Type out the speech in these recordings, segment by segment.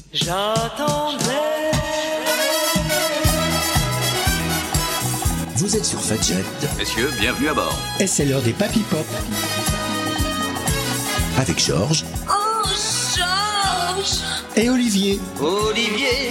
J'attendrai. Vous êtes sur Fadjet. Messieurs, bienvenue à bord. Et c'est l'heure des Papy Pop. Avec Georges. Oh, Georges. Et Olivier. Olivier.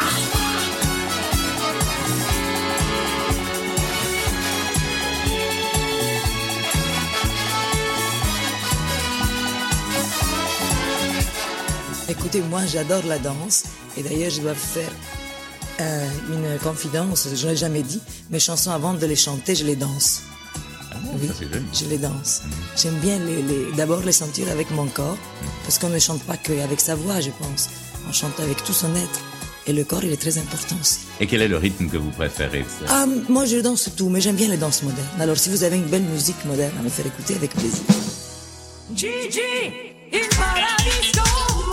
Écoutez, moi j'adore la danse et d'ailleurs je dois faire une confidence, je ne l'ai jamais dit, mes chansons avant de les chanter, je les danse. Ah bon, Oui, ça c'est joli. je les danse. J'aime bien d'abord les sentir avec mon corps, parce qu'on ne chante pas qu'avec sa voix, je pense. On chante avec tout son être. Et le corps, il est très important aussi. Et quel est le rythme que vous préférez ça? Ah, moi je danse tout, mais j'aime bien les danses modernes. Alors si vous avez une belle musique moderne à me faire écouter, avec plaisir. Gigi, il paradiso.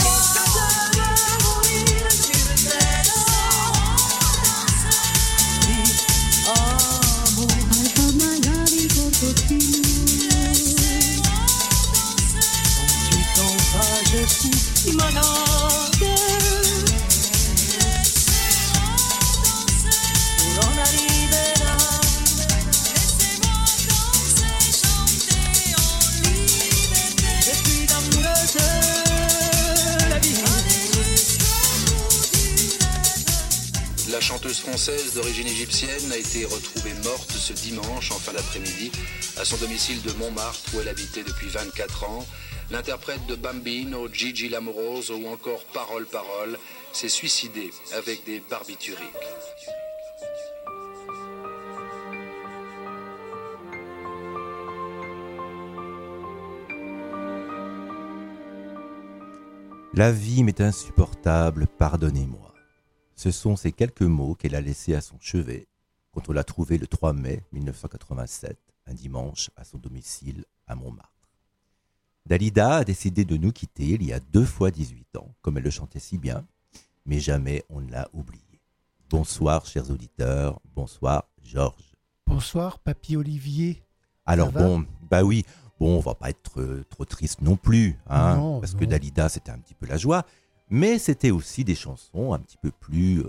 La chanteuse française d'origine égyptienne a été retrouvée morte ce dimanche en fin d'après-midi à son domicile de Montmartre où elle habitait depuis 24 ans. L'interprète de Bambino, Gigi Lamoroso ou encore Parole Parole s'est suicidée avec des barbituriques. La vie m'est insupportable, pardonnez-moi. Ce sont ces quelques mots qu'elle a laissés à son chevet quand on l'a trouvée le 3 mai 1987, un dimanche, à son domicile à Montmartre. Dalida a décidé de nous quitter il y a 2 fois 18 ans, comme elle le chantait si bien, mais jamais on ne l'a oublié. Bonsoir, chers auditeurs, bonsoir, Georges. Bonsoir, papy Olivier. Alors bon, bah oui, bon, on va pas être trop triste non plus, hein, Non, parce non. que Dalida, c'était un petit peu la joie, mais c'était aussi des chansons un petit peu plus,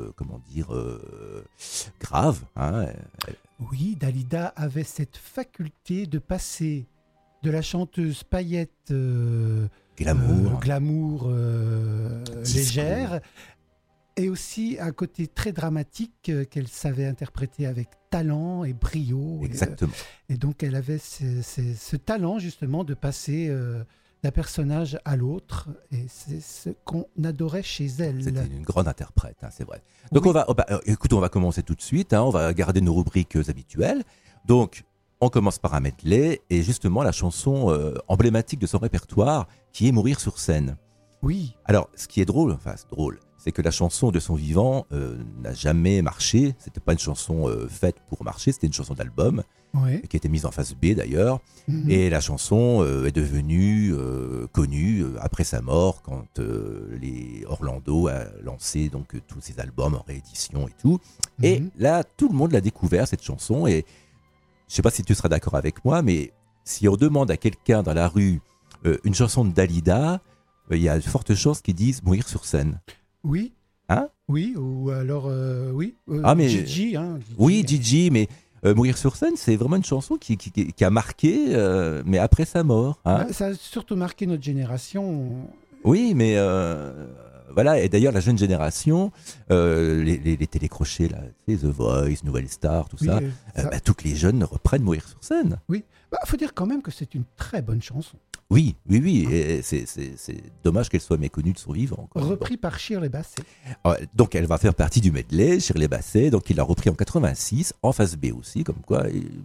graves. Hein. Oui, Dalida avait cette faculté de passer de la chanteuse paillette Glamour, légère, et aussi un côté très dramatique qu'elle savait interpréter avec talent et brio. Exactement. Et donc elle avait ce talent justement de passer d'un personnage à l'autre, et c'est ce qu'on adorait chez elle. C'était une grande interprète, hein, c'est vrai. Donc Oui. on va commencer tout de suite, hein, on va garder nos rubriques habituelles. Donc on commence par un medley, et justement la chanson emblématique de son répertoire, qui est Mourir sur scène. Oui. Alors, ce qui est drôle, c'est que la chanson de son vivant n'a jamais marché. C'était pas une chanson faite pour marcher, c'était une chanson d'album, Ouais. qui était mise en face B d'ailleurs. Mhm. Et la chanson est devenue connue après sa mort, quand les Orlando a lancé donc tous ses albums en réédition et tout. Et Mhm. là, tout le monde l'a découvert, cette chanson. Et je sais pas si tu seras d'accord avec moi, mais si on demande à quelqu'un dans la rue une chanson de Dalida, il y a de fortes chances qu'ils disent Mourir sur scène. Oui. Hein? Oui, ou alors, oui. Ah, mais- Gigi, hein. Oui, Gigi, mais Mourir sur scène, c'est vraiment une chanson qui a marqué, mais après sa mort. Hein? Ça a surtout marqué notre génération. Oui, mais voilà. Et d'ailleurs, la jeune génération, les télécrochés, là, tu sais, The Voice, Nouvelle Star, tout Oui, ça, ça- toutes les jeunes reprennent Mourir sur scène. faut dire quand même que c'est une très bonne chanson. Oui. Et c'est dommage qu'elle soit méconnue de son vivant. Quoi. Repris par Shirley Bassey. Bon. Donc, elle va faire partie du medley, Shirley Bassey. Donc, il l'a repris en 86, en face B aussi, comme quoi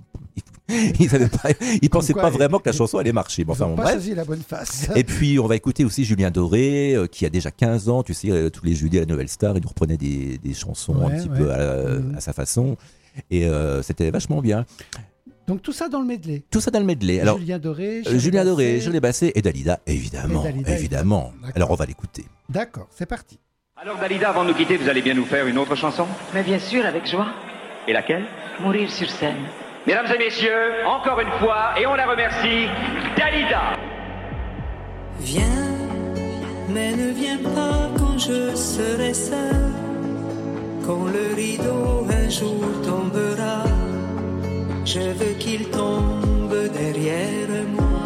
il pensait quoi, pas vraiment que la chanson allait marcher. Bon, Ils enfin, n'ont bon, pas bref. choisi la bonne face. Et puis, on va écouter aussi Julien Doré, qui a déjà 15 ans. Tu sais, tous les jeudis à la Nouvelle Star, il nous reprenait des chansons un petit peu à sa façon. Et c'était vachement bien. Donc tout ça dans le medley. Tout ça dans le medley. Alors, Julien Doré, Julien Doré, Bassey. Shirley Bassey et Dalida, évidemment. Et Dalida, évidemment. D'accord. Alors, on va l'écouter. D'accord, c'est parti. Alors Dalida, avant de nous quitter, vous allez bien nous faire une autre chanson? Mais bien sûr, avec joie. Et laquelle? Mourir sur scène. Mesdames et messieurs, encore une fois, et on la remercie, Dalida. Viens, mais ne viens pas quand je serai seul, quand le rideau un jour tombera, je veux qu'il tombe derrière moi.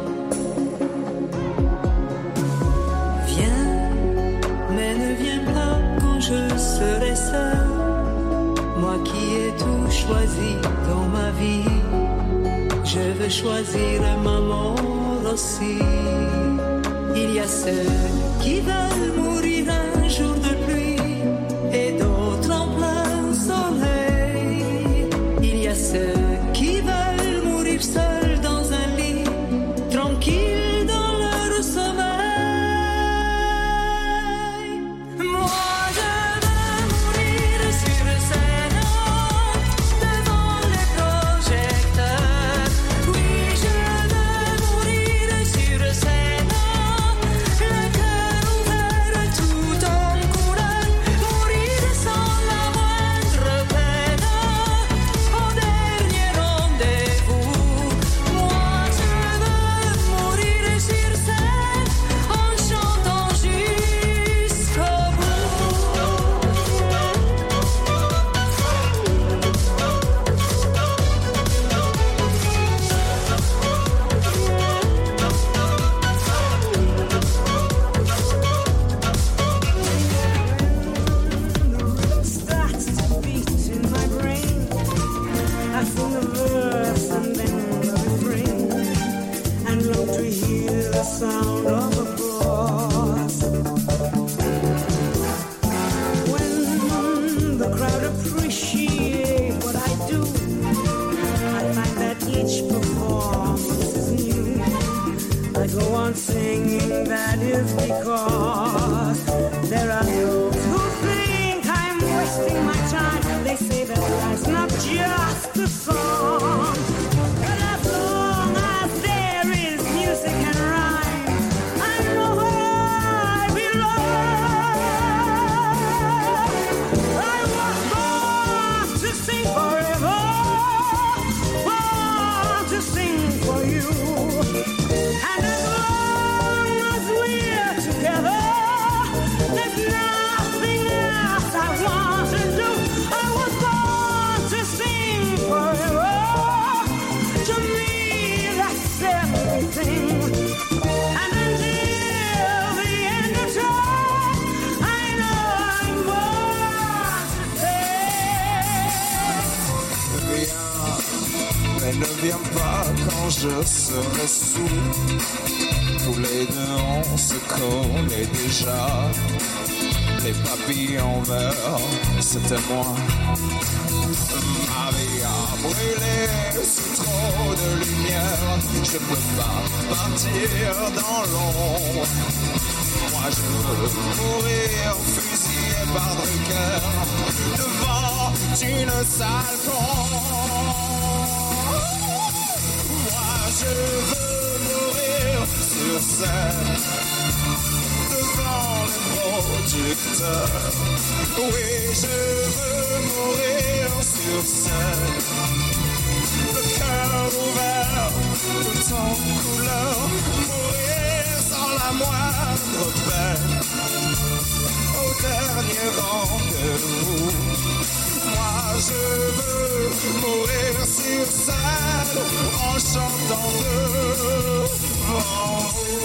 Viens, mais ne viens pas quand je serai seul, moi qui ai tout choisi dans ma vie. Je veux choisir ma mort aussi. Il y a ceux qui veulent mourir un jour de pluie et d'autres en plein soleil. Il y a ceux qui veulent mourir seuls dans un lit, tranquilles dans leur sommeil. Moi je veux mourir sur scène, devant les projecteurs. Oui, je veux mourir sur scène, le cœur ouvert tout en couleur, mourir sans la moindre peine, au dernier rendez-vous. Moi je veux mourir sur scène, en chantant jusqu'au starts to beat in my brain. I sing the verse and then the refrain, and long to hear the sound of applause. When the crowd appreciate what I do, I find that each performance is new. I go on singing, that is because there are those who think I'm wasting my time. They say that life's not just a song, but as long as there is music and rhyme, I know where I belong. I was born to sing forever, born to sing for you. And as long as we're together, there's nothing else I want to do. I was born to sing forever. To me, that's everything. And until the end of time, I know I'm born to sing. Mais ne viens pas quand je serai sous. Tous les deux on se connaît déjà. Les papillons verts, c'était moi. Ma vie a brûlé sous trop de lumière. Je peux pas partir dans l'ombre. Moi je veux mourir fusillé par Drucker devant une salle con. Moi je veux mourir sur scène devant le producteur. Oui, je veux mourir sur scène, le cœur ouvert, tout en couleur, mourir sans la moindre peine, au dernier rendez-vous. Moi je veux mourir sur scène en chantant devant vous.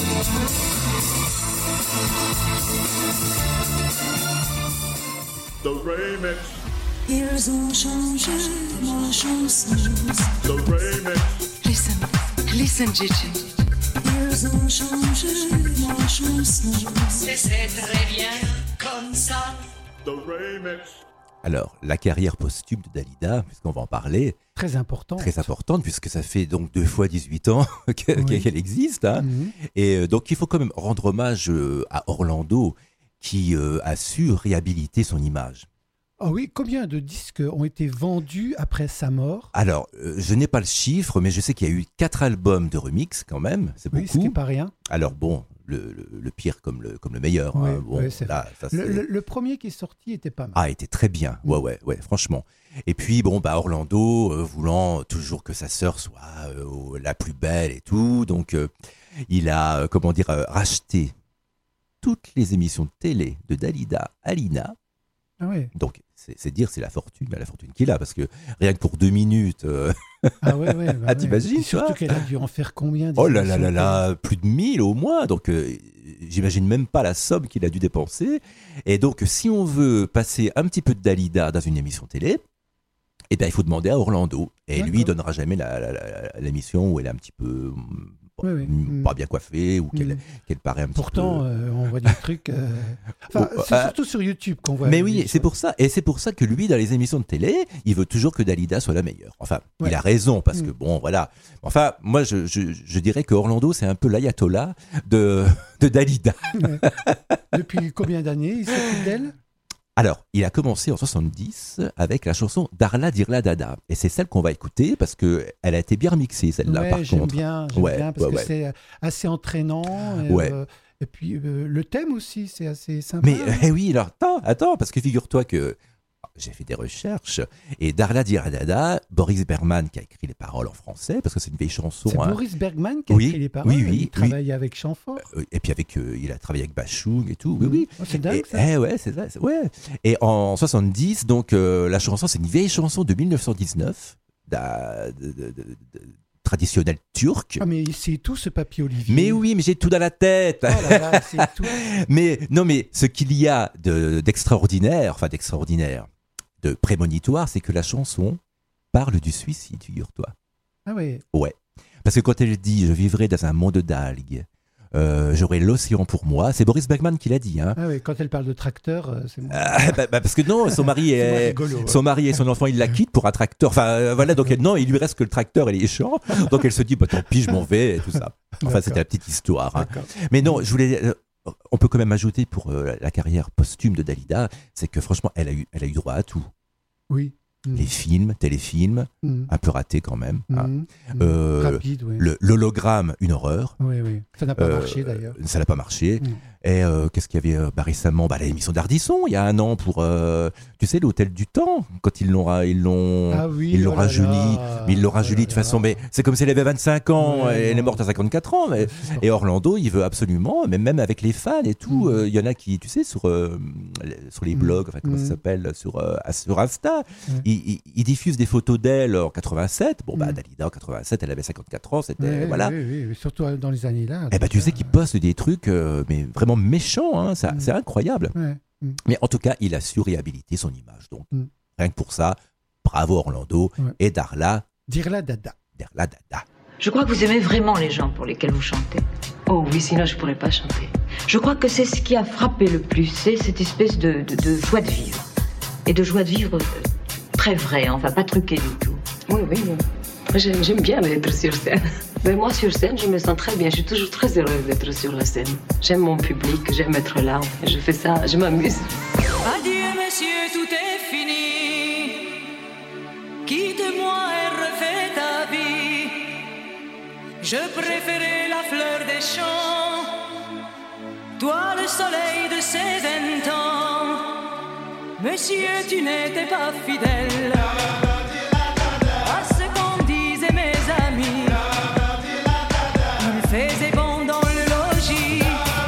The remix. Ils ont changé ma chanson. The remix. Listen, listen, Gigi. Ils ont changé ma chanson. C'est très bien comme ça. The remix. Alors, la carrière posthume de Dalida, puisqu'on va en parler. Très importante. Très importante, puisque ça fait donc 2 fois 18 ans qu'elle existe. Hein. Mhm. Et donc, il faut quand même rendre hommage à Orlando, qui a su réhabiliter son image. Ah oui, combien de disques ont été vendus après sa mort? Alors, je n'ai pas le chiffre, mais je sais qu'il y a eu 4 albums de remix quand même, c'est beaucoup. Oui, ce qui n'est pas rien. Alors bon, le pire comme le meilleur. Oui, hein. Bon, oui, c'est là, ça, le premier qui est sorti était pas mal. Ah, était très bien. Ouais, franchement. Et puis bon, bah Orlando, voulant toujours que sa sœur soit la plus belle et tout, donc il a, racheté toutes les émissions de télé de Dalida à l'INA. Ah ouais. Donc, c'est dire, c'est la fortune qu'il a, parce que rien que pour 2 minutes, Ah ouais, ah, t'imagines, Et surtout qu'elle a dû en faire combien oh là là là là, plus de 1000 au moins, donc j'imagine même pas la somme qu'il a dû dépenser. Et donc, si on veut passer un petit peu de Dalida dans une émission télé, eh bien, il faut demander à Orlando. Et lui, il donnera jamais l'émission où elle est un petit peu pas bien coiffée ou qu'elle paraît un Pourtant, petit peu... on voit des trucs... c'est surtout sur YouTube qu'on voit. Mais oui, c'est pour ça. Et c'est pour ça que lui, dans les émissions de télé, il veut toujours que Dalida soit la meilleure. Enfin, il a raison, parce que bon, voilà. Enfin, moi, je dirais que Orlando, c'est un peu l'ayatollah de Dalida. Ouais. Depuis combien d'années il s'occupe d'elle ? Alors, il a commencé en 70 avec la chanson Darla Dirla Dada. Et c'est celle qu'on va écouter parce qu'elle a été bien remixée, celle-là, par j'aime contre. Bien, parce que c'est assez entraînant. Et puis, le thème aussi, c'est assez sympa. Mais oui, alors, attends, parce que figure-toi que j'ai fait des recherches, et Darla Dirla Dada, Boris Bergman qui a écrit les paroles en français, parce que c'est une vieille chanson. C'est Boris Bergman qui a écrit les paroles. Il travaille avec Chamfort. Et puis il a travaillé avec Bachung et tout. Oui. Oh, c'est dingue, ça. Ouais, c'est ça. Ouais. Et en 70, donc la chanson, c'est une vieille chanson de 1919, traditionnelle turque. Ah, mais c'est tout ce papier Olivier. Mais oui, mais j'ai tout dans la tête. Oh là là, c'est tout. mais ce qu'il y a d'extraordinaire, de prémonitoire, c'est que la chanson parle du suicide, figure-toi. Ah oui. Ouais. Parce que quand elle dit « Je vivrai dans un monde d'algues », j'aurai l'océan pour moi. C'est Boris Bergman qui l'a dit. Hein. Ah oui, quand elle parle de tracteur, c'est bon. Parce que non, son mari son mari et son enfant, il la quittent pour un tracteur. Enfin, voilà, donc il lui reste que le tracteur et les champs. Donc elle se dit, tant pis, je m'en vais et tout ça. Enfin, c'était la petite histoire. Hein. Mais non, je voulais... on peut quand même ajouter pour la carrière posthume de Dalida, c'est que franchement, elle a eu droit à tout. Oui. Les films, téléfilms, un peu ratés quand même. Hein. Rapide, oui. L'hologramme, une horreur. Oui. Ça n'a pas marché d'ailleurs. Ça n'a pas marché. Et qu'est-ce qu'il y avait récemment l'émission d'Ardisson, il y a 1 an, pour, tu sais, l'Hôtel du Temps, quand ils l'ont rajeuni. Mais ils l'ont rajeuni de toute façon, mais c'est comme si elle avait 25 ans, et elle est morte à 54 ans. Et Orlando, il veut absolument, mais même avec les fans et tout, il y en a qui, tu sais, sur les blogs, enfin, comment ça s'appelle, sur Insta, ils diffusent des photos d'elle en 87. Bon, Dalida en 87, elle avait 54 ans, c'était, voilà. Oui, surtout dans les années là. Et tu sais qu'ils postent des trucs, mais vraiment méchants, hein, c'est incroyable. Mais en tout cas, il a su réhabiliter son image. Donc, rien que pour ça, bravo Orlando et Darla. Dirla Dada. Je crois que vous aimez vraiment les gens pour lesquels vous chantez. Oh oui, sinon je pourrais pas chanter. Je crois que c'est ce qui a frappé le plus, c'est cette espèce de joie de vivre. Et de joie de vivre très vraie, enfin pas truquée du tout. Oui. J'aime bien être sur scène. Mais moi, sur scène, je me sens très bien. Je suis toujours très heureuse d'être sur la scène. J'aime mon public, j'aime être là. Je fais ça, je m'amuse. Adieu, messieurs, tout est fini. Quitte-moi et refais ta vie. Je préférais la fleur des champs. Toi, le soleil de ces 20 ans. Monsieur, tu n'étais pas fidèle. Faisait bon dans le logis.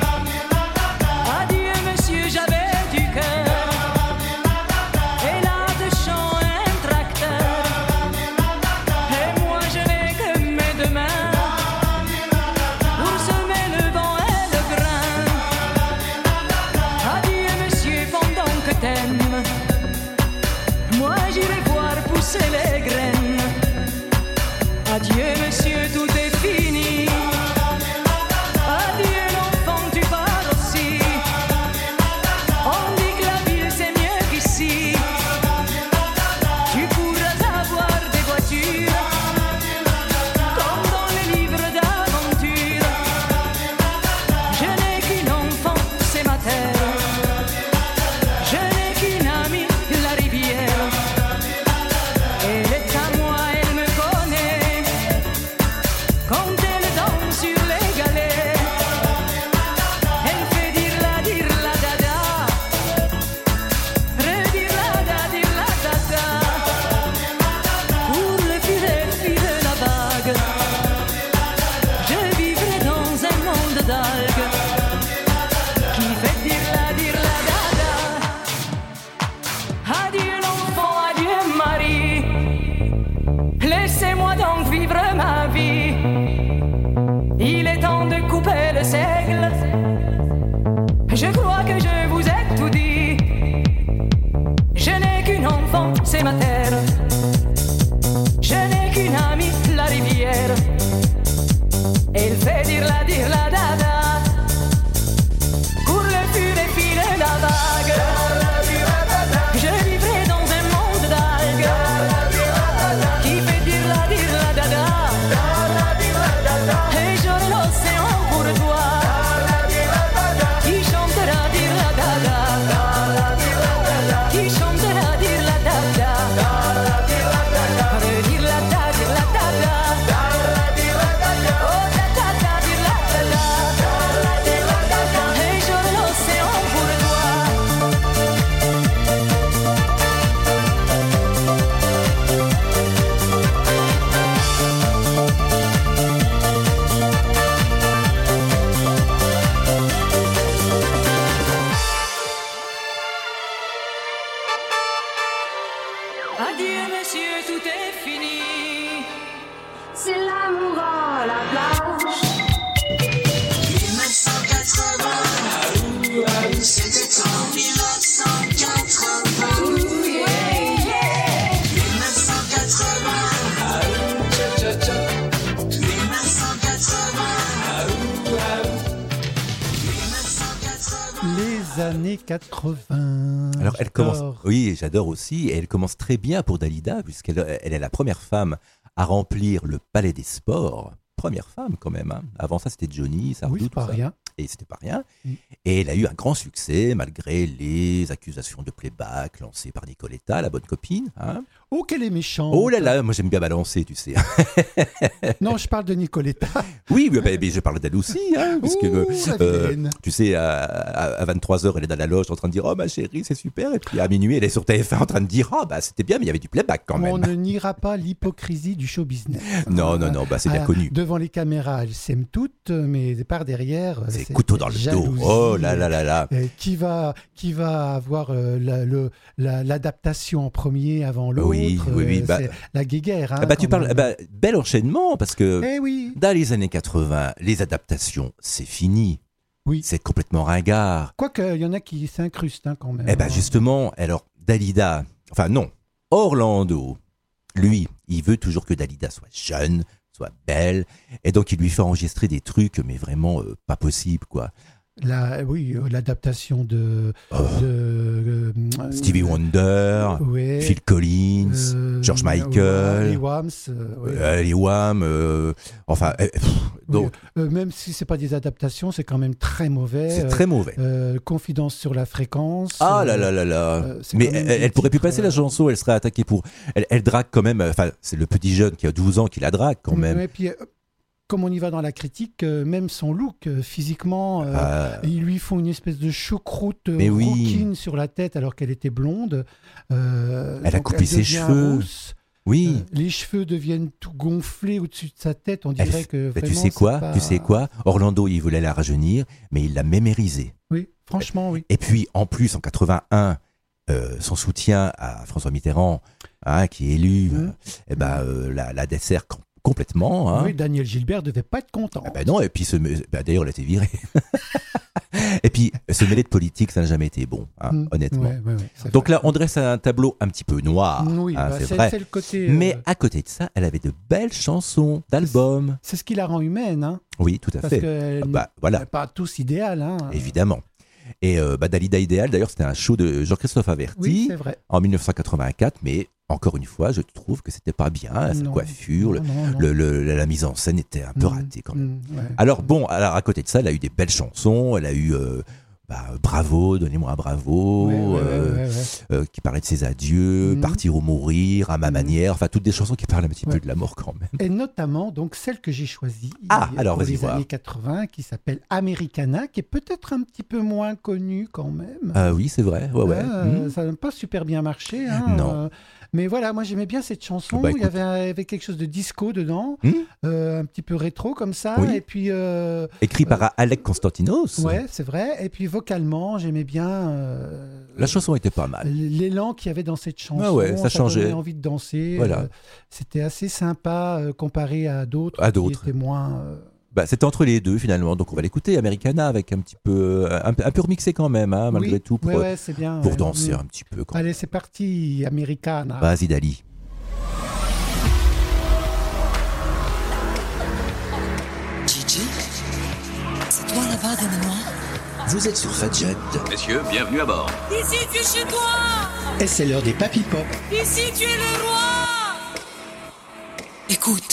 Adieu monsieur, j'avais du cœur. Et là de chant un tracteur. Et moi je n'ai que mes 2 mains pour semer le vent et le grain. Adieu monsieur, pendant que t'aimes, moi j'irai voir Adieu messieurs, tout est fini. C'est l'amour à la plage. 1980, c'était en 1980. 1980. Les années 80. Alors elle commence, J'adore. oui, j'adore aussi, et elle commence très bien pour Dalida, puisqu'elle est la première femme à remplir le Palais des Sports. Première femme quand même. Hein. Avant ça, c'était Johnny, Sardou, Oui, c'est tout pas ça. rien. Et c'était pas rien. Et elle a eu un grand succès malgré les accusations de playback lancées par Nicoletta, la bonne copine. Hein. Oh, qu'elle est méchante. Oh là là, moi j'aime bien balancer, tu sais. Non, je parle de Nicoletta. Oui, mais je parle d'elle aussi, hein, puisque la vilaine. tu sais, à 23h, elle est dans la loge en train de dire « Oh ma chérie, c'est super », et puis à minuit, elle est sur TF1 en train de dire « Oh bah c'était bien, mais il y avait du playback quand même On ne niera pas l'hypocrisie du show business. ». Non, bah c'est bien connu. Devant les caméras, elles s'aiment toutes, mais par derrière, C'est couteau dans le dos. Oh là là là là. Qui va avoir l'adaptation en premier avant l'autre. Oui, c'est la guéguerre. Hein, tu parles, bel enchaînement, parce que oui. dans les années 80, les adaptations, c'est fini. Oui. C'est complètement ringard. Quoique, il y en a qui s'incrustent hein, quand même. Justement, alors Dalida, enfin non, Orlando, lui, il veut toujours que Dalida soit jeune, soit belle, et donc il lui fait enregistrer des trucs, mais vraiment pas possible, quoi. L'adaptation de Stevie Wonder, ouais, Phil Collins, George Michael, les Wham, enfin, donc, même si c'est pas des adaptations, c'est quand même très mauvais. C'est très mauvais. Confidence sur la fréquence. Ah là là là là. Mais elle pourrait plus passer la chanson, elle serait attaquée pour. Elle drague quand même. Enfin, c'est le petit jeune qui a 12 ans qui la drague quand même. Et puis, comme on y va dans la critique, même son look, physiquement, ils lui font une espèce de choucroute rouquine sur la tête alors qu'elle était blonde. Elle a coupé ses cheveux. Rousse. Oui. Les cheveux deviennent tout gonflés au-dessus de sa tête. On dirait que vraiment, tu sais quoi Orlando, il voulait la rajeunir, mais il l'a mémérisée. Oui, franchement, oui. Et puis, en plus, en 81, son soutien à François Mitterrand, qui est élu, la dessert complètement. Hein. Oui, Daniel Gilbert devait pas être content. Non, et puis d'ailleurs, elle a été virée. Et puis, se mêler de politique, ça n'a jamais été bon, honnêtement. Ouais, donc là, on dresse un tableau un petit peu noir, oui, c'est vrai. C'est le côté, mais à côté de ça, elle avait de belles chansons, d'albums. C'est ce qui la rend humaine. Hein. Oui, tout à fait. Parce qu'elle voilà. n'est pas tous idéal. Hein. Évidemment. Et Dalida Idéal, d'ailleurs, c'était un show de Jean-Christophe Averty, c'est vrai. En 1984, mais encore une fois, je trouve que c'était pas bien, sa coiffure, la mise en scène était un peu ratée quand même. Alors à côté de ça, elle a eu des belles chansons, elle a eu Bravo, donnez-moi un bravo, qui parlait de ses adieux, Partir ou mourir, à ma manière, enfin toutes des chansons qui parlent un petit peu de la mort quand même. Et notamment donc celle que j'ai choisie pour les années 80, qui s'appelle Americana, qui est peut-être un petit peu moins connue quand même. Ah oui, c'est vrai. Ça n'a pas super bien marché. Hein, non. Mais voilà, moi j'aimais bien cette chanson. Il y avait quelque chose de disco dedans, un petit peu rétro comme ça. Oui. Et puis écrit par Alec Konstantinos. Ouais, c'est vrai. Et puis vocalement, j'aimais bien. La chanson était pas mal. L'élan qu'il y avait dans cette chanson, ça changeait. donnait envie de danser. Voilà. C'était assez sympa comparé à d'autres qui étaient moins. C'était entre les deux finalement, donc on va l'écouter, Americana, avec un petit peu, un peu remixé quand même, malgré tout, pour c'est bien, pour danser un petit peu. Allez, c'est parti, Americana. Vas-y, Dali. Gigi, c'est toi là-bas dans le noir? Vous êtes sur Fadjet. Messieurs, bienvenue à bord. Ici tu es chez toi. Et c'est l'heure des Papy Pop. Ici tu es le roi. Écoute.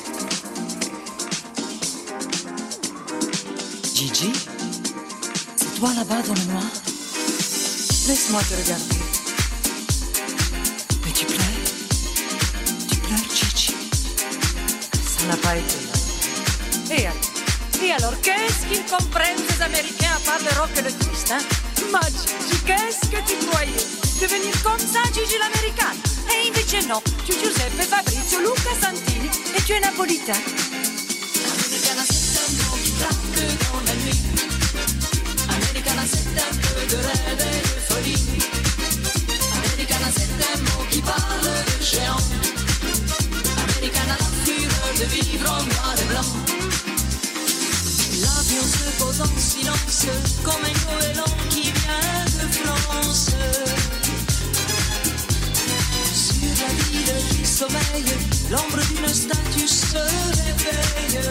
Gigi, c'est toi là-bas dans le noir? Laisse-moi te regarder. Mais tu pleures? Tu pleures, Gigi? Ça n'a pas été là. Et alors, qu'est-ce qu'ils comprennent ces Américains à part le rock et le twist, hein? Ma Gigi, qu'est-ce que tu croyais? Devenir comme ça, Gigi l'americane? Et invece no, tu Giuseppe, Fabrizio, Luca, Santini, et tu es napolitain. Americana, c'est un mot qui traque dans la nuit. Americana, c'est un peu de rêve et de folie. Americana, c'est un mot qui parle de de vivre en noir et blanc. L'avion se pose en silence comme un goéland qui vient de France. Sur la ville qui sommeille, l'ombre d'une statue se réveille.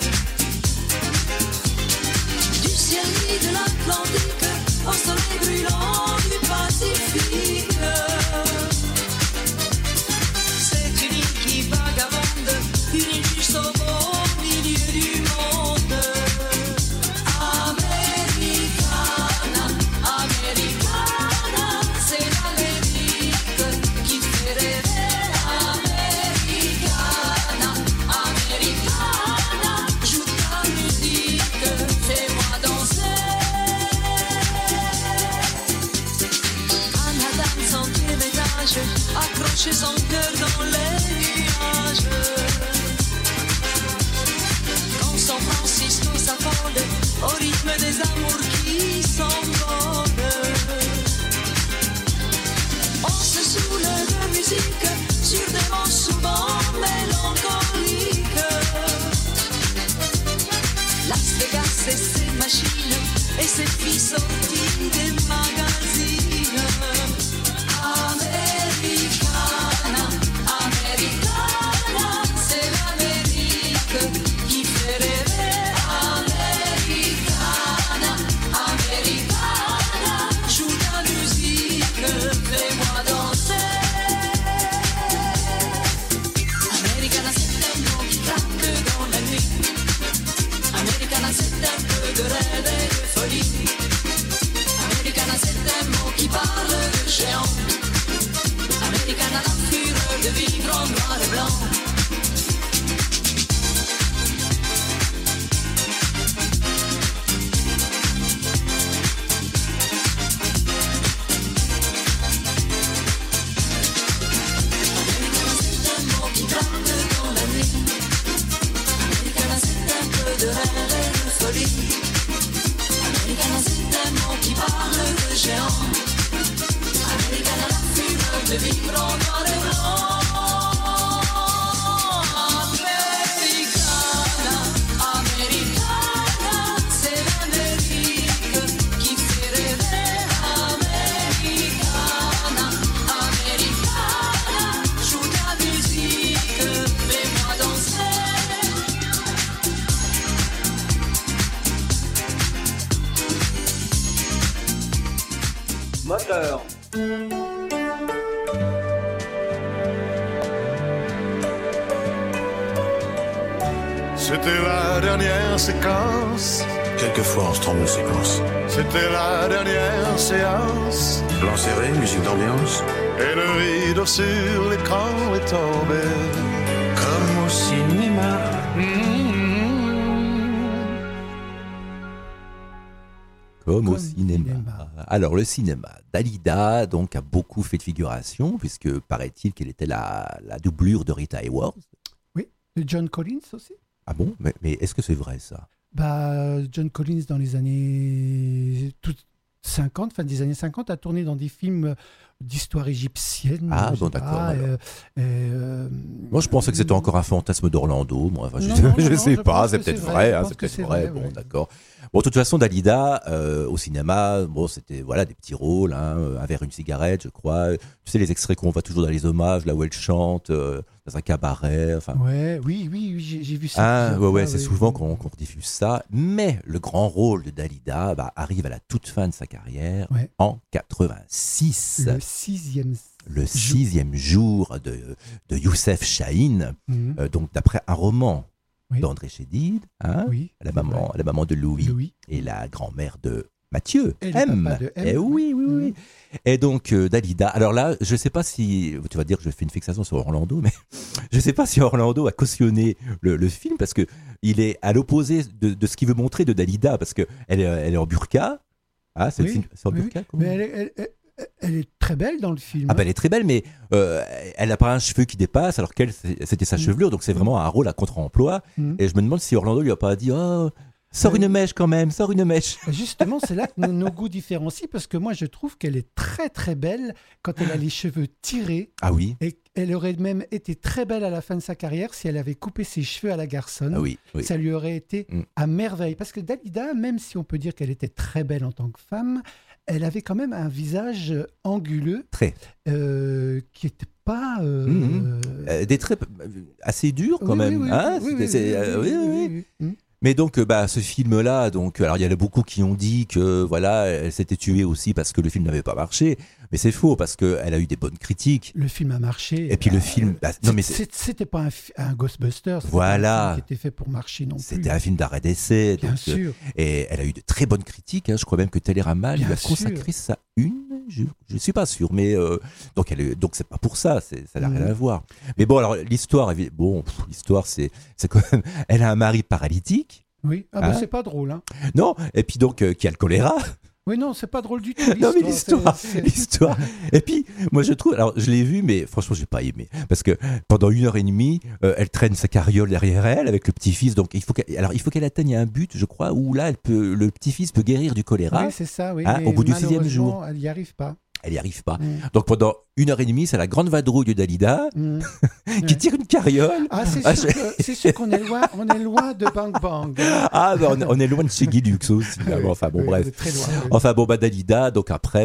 Du ciel gris de l'Atlantique au soleil brûlant du Pacifique. C'est une île qui vagabonde, une île juste au beau milieu du monde. Americana, Americana, c'est l'Amérique qui fait rêver. Americana, Americana, joue ta musique, fais-moi danser. Anna danse en 5e étage, accroche son cœur dans les nuages. Quand San Francisco s'affole au rythme des amours qui s'envolent, on se saoule de musique sur des mots souvent mélancoliques. Las Vegas et ses machines et ses filles sorties des magazines. Americana, Americana, c'est l'Amérique qui fait rêver. Americana, Americana, joue ta musique, fais-moi danser. Americana, c'est un mot qui craque dans la nuit. Americana, c'est un peu de rêve et de folie. Americana, c'est un mot qui parle de géant. Americana, la fureur de vivre en noir et blanc. Americana, c'est un mot qui craque dans la nuit. Americana, c'est un peu de rêve et de folie. Americana, c'est un mot qui parle de géant. Americana, la fureur de vivre en noir et blanc. Americana, Americana, c'est l'Amérique qui fait rêver. Americana, Americana, joue ta musique, fais-moi danser. Moteur. C'était la dernière séquence. Quelquefois, on se trompe de séquence. C'était la dernière séance. Plan serré, musique d'ambiance. Et le rideau sur l'écran est tombé. Comme au cinéma. Comme au cinéma. Alors, le cinéma. Dalida, donc, a beaucoup fait de figuration, puisque paraît-il qu'elle était la doublure de Rita Hayworth. Oui, de John Collins aussi. Ah bon? Mais est-ce que c'est vrai, ça? John Collins, dans les années 50, fin des années 50, a tourné dans des films d'histoire égyptienne. Ah bon, d'accord. Moi, je pensais que c'était encore un fantasme d'Orlando. Moi, enfin, je ne sais pas, c'est peut-être vrai. C'est peut-être vrai. Bon, d'accord. Bon, de toute façon, Dalida, au cinéma, bon, c'était voilà, des petits rôles, un verre, une cigarette, je crois. Tu sais, les extraits qu'on voit toujours dans les hommages, là où elle chante, dans un cabaret. Enfin. Oui, j'ai vu ça. C'est souvent qu'on rediffuse ça. Mais le grand rôle de Dalida arrive à la toute fin de sa carrière, en 86. Le sixième jour de Youssef Chahine, donc d'après un roman d'André Chédid, la maman de Louis et la grand-mère de Mathieu, M. Et oui. Et donc Dalida, alors là, je ne sais pas si, tu vas dire que je fais une fixation sur Orlando, mais je ne sais pas si Orlando a cautionné le film, parce qu'il est à l'opposé de ce qu'il veut montrer de Dalida, parce qu'elle est en burqa. Ah, c'est en burqa, mais elle est très belle dans le film. Ah ben elle est très belle, mais elle n'a pas un cheveu qui dépasse, alors qu'elle, c'était sa chevelure, donc c'est vraiment un rôle à contre-emploi. Et je me demande si Orlando lui a pas dit Sors une mèche quand même, sors une mèche. Justement, c'est là que nos goûts différencient, parce que moi, je trouve qu'elle est très très belle quand elle a les cheveux tirés. Ah oui. Et elle aurait même été très belle à la fin de sa carrière si elle avait coupé ses cheveux à la garçonne. Ah oui. Ça lui aurait été à merveille. Parce que Dalida, même si on peut dire qu'elle était très belle en tant que femme, elle avait quand même un visage anguleux. Très. Qui n'était pas... Des traits assez durs quand même. Oui. Mais donc, ce film-là, alors il y en a beaucoup qui ont dit que voilà, elle s'était tuée aussi parce que le film n'avait pas marché. Mais c'est faux parce qu'elle a eu des bonnes critiques. Le film a marché. Et puis le film, c'était pas un Ghostbusters. Voilà. Un film qui était fait pour marcher non plus. C'était un film d'arrêt d'essai. Bien sûr. Et elle a eu de très bonnes critiques. Je crois même que Télérama lui a consacré sa une. Je suis pas sûr, mais donc c'est pas pour ça. Ça n'a rien à voir. Mais bon, alors l'histoire, l'histoire c'est quand même. Elle a un mari paralytique. Oui. C'est pas drôle. Hein. Non. Et puis donc qui a le choléra. Oui, non, c'est pas drôle du tout. Non, mais l'histoire. Et puis, moi, je trouve, alors, je l'ai vu, mais franchement, j'ai pas aimé. Parce que pendant 1h30, elle traîne sa carriole derrière elle avec le petit-fils. Donc, il faut qu'elle atteigne un but, je crois, où là, le petit-fils peut guérir du choléra. Oui, c'est ça, oui. Au bout du 6e jour. Elle n'y arrive pas. Elle n'y arrive pas. Donc pendant 1h30, c'est la grande vadrouille de Dalida qui tire une carriole. C'est sûr qu'on est loin de Bang Bang. On est loin de chez Guy Lux aussi. Enfin bon, bref. Très loin, Enfin bon, Dalida, donc après,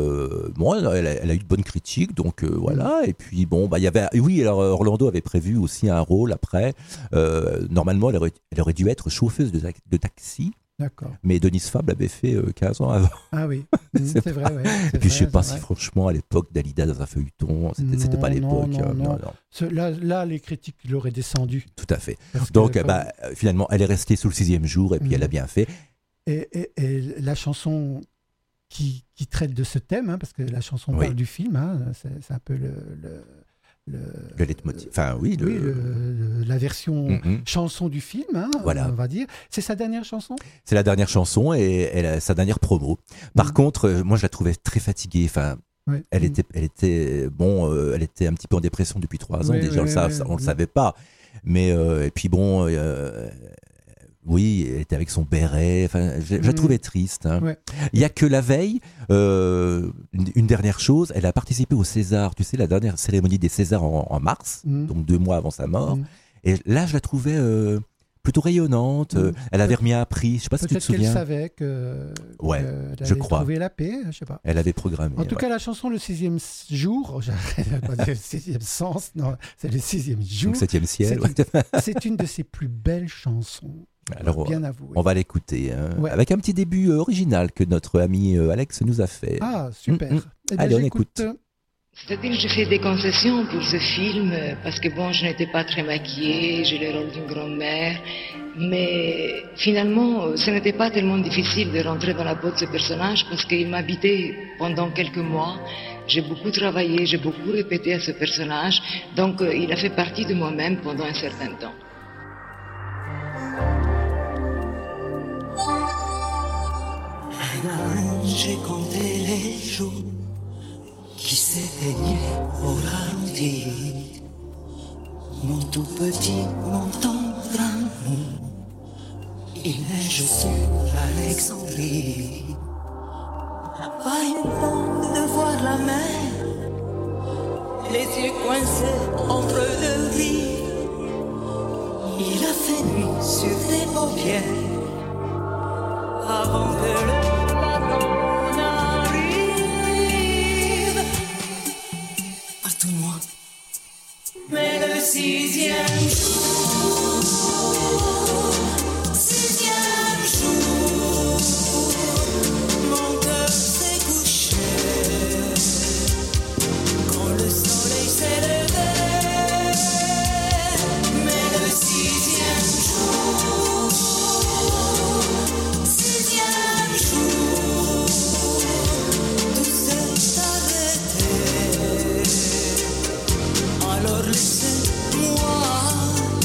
elle a eu de bonnes critiques, donc voilà. Et puis bon, il y avait, alors Orlando avait prévu aussi un rôle après. Normalement, elle aurait dû être chauffeuse de taxi. D'accord. Mais Denise Fabre l'avait fait 15 ans avant. Ah oui, c'est vrai. Ouais, et puis je sais pas si franchement à l'époque Dalida dans un feuilleton, c'était pas l'époque. Non. Là, les critiques l'auraient descendu. Tout à fait. Donc finalement, elle est restée sous le 6e jour et puis elle a bien fait. Et la chanson qui traite de ce thème, parce que la chanson parle du film, c'est un peu le leitmotiv. Enfin, la version chanson du film, voilà. On va dire. C'est sa dernière chanson ? C'est la dernière chanson et sa dernière promo. Par contre, moi, je la trouvais très fatiguée. Enfin, elle était un petit peu en dépression depuis 3 ans déjà. On le savait pas. Mais et puis bon. Oui, elle était avec son béret. Enfin, je la trouvais triste. Il y a que la veille, une dernière chose, elle a participé au César. Tu sais, la dernière cérémonie des Césars en mars, donc 2 mois avant sa mort. Et là, je la trouvais plutôt rayonnante. Elle avait remis un prix. Je sais pas si tu te souviens. Peut-être qu'elle savait que. Je avait crois. Trouvé la paix. Je sais pas. Elle avait programmé. En tout cas, la chanson Le 6e jour. J'arrête pas de dire le 6e sens. Non, c'est le 6e jour. Donc 7e ciel. C'est une de ses plus belles chansons. Alors, bien avoué. On va l'écouter avec un petit début original que notre ami Alex nous a fait. Ah, super. Allez, on écoute. C'est-à-dire que j'ai fait des concessions pour ce film parce que je n'étais pas très maquillée, j'ai le rôle d'une grand-mère, mais finalement, ce n'était pas tellement difficile de rentrer dans la peau de ce personnage parce qu'il m'habitait pendant quelques mois. J'ai beaucoup travaillé, j'ai beaucoup répété à ce personnage, donc il a fait partie de moi-même pendant un certain temps. J'ai compté les jours qui s'éteignaient au ralenti. Mon tout petit, mon tendre amour, il neige sur Alexandrie. Pas une bande de voir la mer, les yeux coincés entre deux vies. Il a fait nuit sur tes paupières avant que le mais le 6e jour, 6e jour, mon cœur s'est couché quand le soleil s'est levé. Mais le 6e jour, 6e jour, tout s'est arrêté. Alors laissez-moi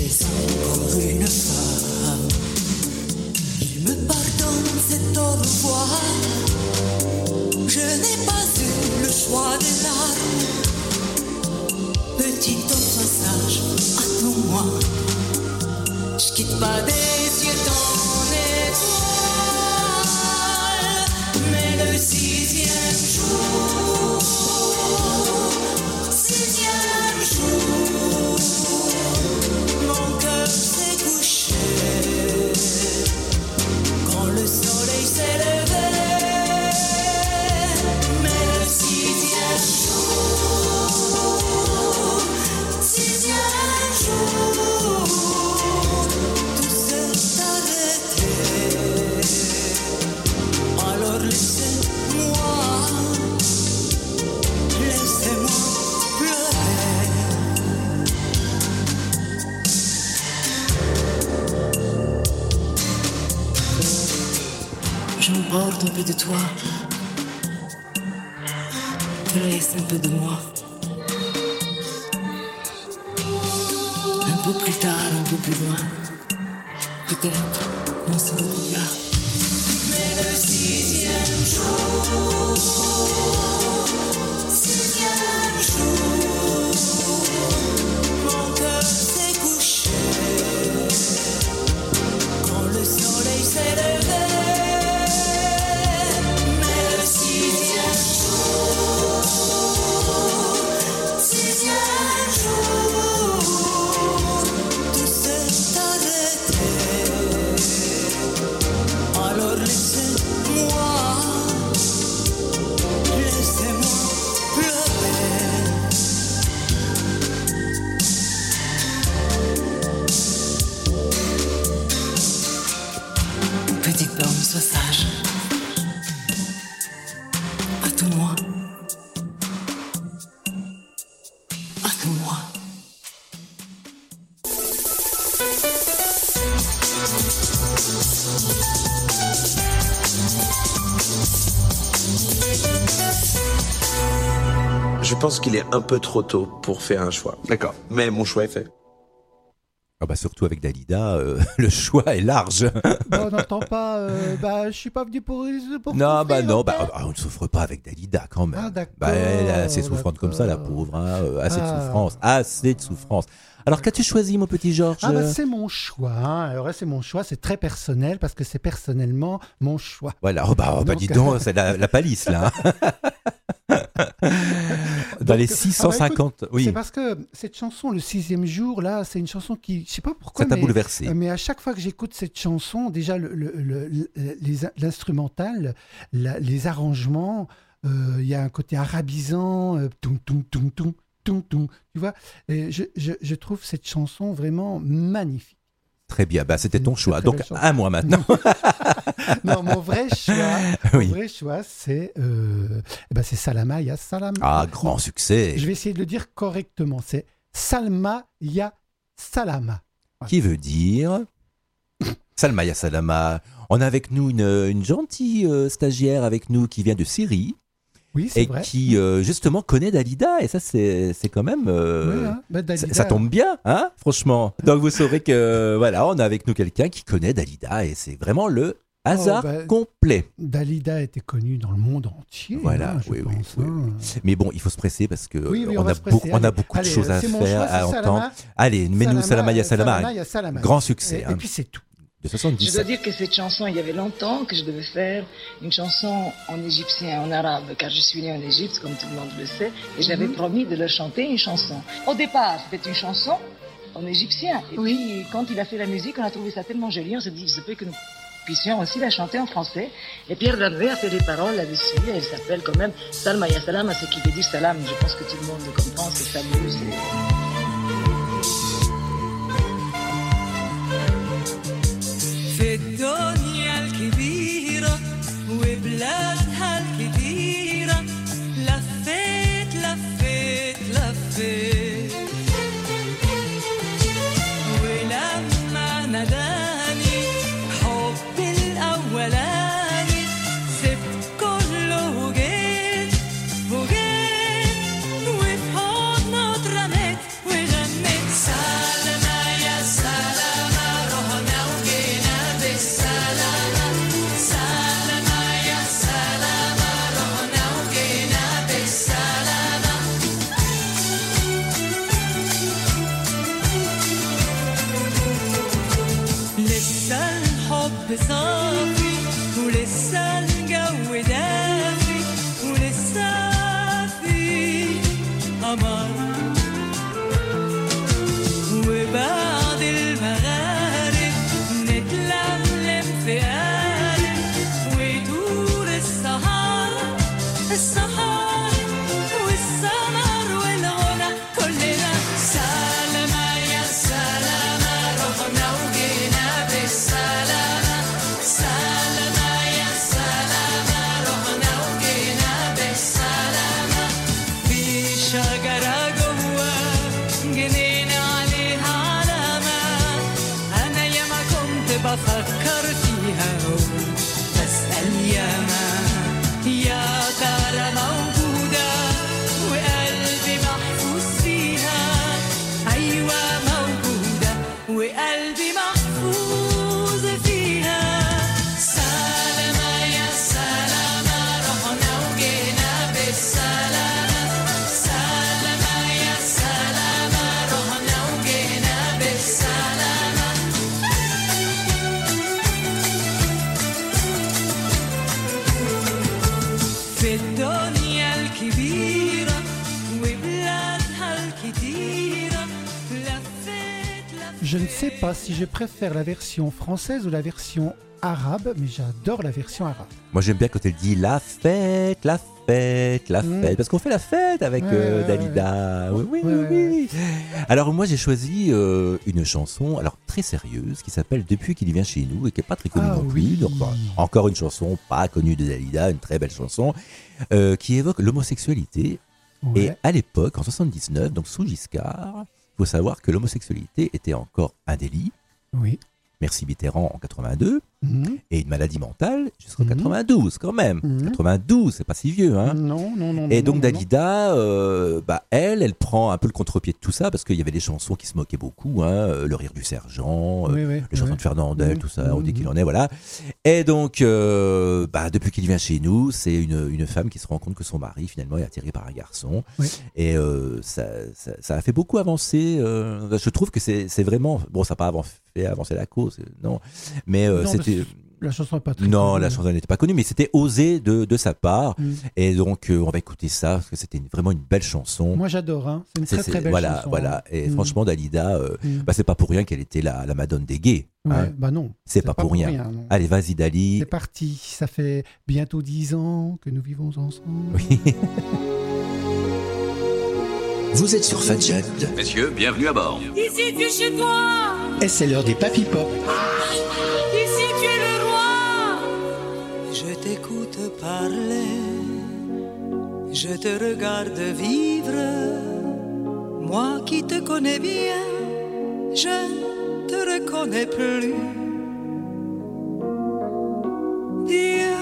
laisse encore une femme. Il me pardonne cet au revoir. Je n'ai pas eu le choix des larmes. Petit homme, sois sage, attends-moi. Je quitte pas des yeux ton étoile. Mais le 6e jour, 6e jour, mon cœur s'est couché. Quand le soleil s'est levé, mais le 6e jour, 6e jour, tout s'est arrêté. Alors laissez-moi pleurer. J'emporte un peu de toi, te laisse un peu de moi. Un peu plus tard, un peu plus loin, peut-être on se retrouvera. Mais le 6e jour, 6e jour, mon cœur s'est couché. Quand le soleil s'est levé, mais le 6e jour, 6e jour, tout s'est arrêté. Alors laissez-moi pleurer. Petit homme, sois sage. Attends-moi. Attends-moi. Je pense qu'il est un peu trop tôt pour faire un choix. D'accord. Mais mon choix est fait. Ah bah surtout avec Dalida, le choix est large. On n'entend pas. Je suis pas venu pour non, bah souffrir, non, en fait. on ne souffre pas avec Dalida quand même. Ah, d'accord, Elle est assez souffrante comme ça, la pauvre. Assez de souffrance, assez de souffrance. Alors qu'as-tu choisi, mon petit Georges? C'est mon choix. Alors c'est mon choix, c'est très personnel parce que c'est personnellement mon choix. Voilà, dis donc, c'est la palisse là. Dans les 650, écoute, oui. C'est parce que cette chanson, le 6e jour, là, c'est une chanson qui, je sais pas pourquoi, ça t'a bouleversé. Mais à chaque fois que j'écoute cette chanson, déjà l'instrumental, les arrangements, il y a un côté arabisant, toum toum toum toum toum toum, tu vois. Et je trouve cette chanson vraiment magnifique. Très bien, c'était ton choix. Donc à moi maintenant. Non, mon vrai choix, c'est Salama Ya Salama. Ah, grand succès. Je vais essayer de le dire correctement. C'est Salma Ya Salama. Voilà. Qui veut dire Salma Ya Salama. On a avec nous une gentille stagiaire avec nous qui vient de Syrie. Oui, c'est vrai. Qui justement connaît Dalida, et ça c'est quand même Dalida, ça tombe bien, hein, franchement. Donc vous saurez que voilà, on a avec nous quelqu'un qui connaît Dalida, et c'est vraiment le hasard complet. Dalida était connue dans le monde entier. Voilà, oui. Mais bon, il faut se presser parce que on a beaucoup de choses à faire, à entendre. Allez, mets-nous Salama Ya Salama, grand succès. Et puis c'est tout. De 77. Je dois dire que cette chanson, il y avait longtemps que je devais faire une chanson en égyptien, en arabe, car je suis née en Égypte, comme tout le monde le sait, et j'avais promis de leur chanter une chanson. Au départ, c'était une chanson en égyptien, et puis quand il a fait la musique, on a trouvé ça tellement joli, on s'est dit, il se peut que nous puissions aussi la chanter en français, et Pierre Darvé a fait les paroles là-dessus, et elle s'appelle quand même Salma Ya Salama, ce qui veut dire salam, je pense que tout le monde le comprend, c'est salut, في الدنيا الكبيرة وبلادها الكتيرة لفيت لفيت لفيت ولما ناداني حبي الأولاني سبت كله وجيت وفي حضنه اترميت صافي ولسه ودافي ولسه في قمر وبعد المغارب نتلملم في قارب ويدور السهر والسمر والغنى كلنا سلامة يا سلامة رحنا وجينا بالسلامة سلامة يا سلامة رحنا وجينا بالسلامة في شجرة جوا جنينة عليها علامة أنا ياما كنت بفكر فيها بسأل ياما يا ترى موجودة وقلبي محفوظ فيها أيوة موجودة وقلبي محفوظ فيها سلامة يا سلامة رحنا وجينا بالسلامة سلامة يا سلامة رحنا وجينا بالسلامة في الدنيا الكبيرة وبلادها الكتيرة Je ne sais pas si je préfère la version française ou la version arabe, mais j'adore la version arabe. Moi, j'aime bien quand elle dit la fête, la fête, la fête. Parce qu'on fait la fête avec Dalida. Oui. Alors, moi, j'ai choisi une chanson très sérieuse qui s'appelle Depuis qu'il vient chez nous et qui n'est pas très connue non plus. Donc, encore une chanson pas connue de Dalida, une très belle chanson qui évoque l'homosexualité. Ouais. Et à l'époque, en 79, donc sous Giscard, il faut savoir que l'homosexualité était encore un délit. Oui. Merci Mitterrand en 82, et une maladie mentale jusqu'en 92 quand même. 92, c'est pas si vieux. Hein. Non. Et donc Dalida, elle prend un peu le contre-pied de tout ça, parce qu'il y avait des chansons qui se moquaient beaucoup, hein, Le rire du sergent, les chansons de Fernandel, tout ça, on dit qu'il en est, voilà. Et donc, depuis qu'il vient chez nous, c'est une femme qui se rend compte que son mari finalement est attiré par un garçon. Oui. Et ça a fait beaucoup avancer. Je trouve que c'est vraiment... Bon, ça n'a pas fait avancer la cause, non. Mais c'était... La chanson n'est pas très Non, connue. la chanson n'était pas connue, mais c'était osé de sa part. Et donc, on va écouter ça, parce que c'était vraiment une belle chanson. Moi, j'adore. Hein. C'est une très, très belle chanson. Voilà. Et franchement, Dalida, c'est pas pour rien qu'elle était la Madone des gays. Ouais, hein. Non. C'est pas pour rien. Allez, vas-y, Dali. C'est parti. Ça fait bientôt 10 ans que nous vivons ensemble. Oui. Vous êtes sur Fadjet. Messieurs, bienvenue à bord. Ici tu es chez toi. Et c'est l'heure des Papy Pop. Ici tu es le roi. Je t'écoute parler, je te regarde vivre. Moi qui te connais bien, je ne te reconnais plus. Dieu,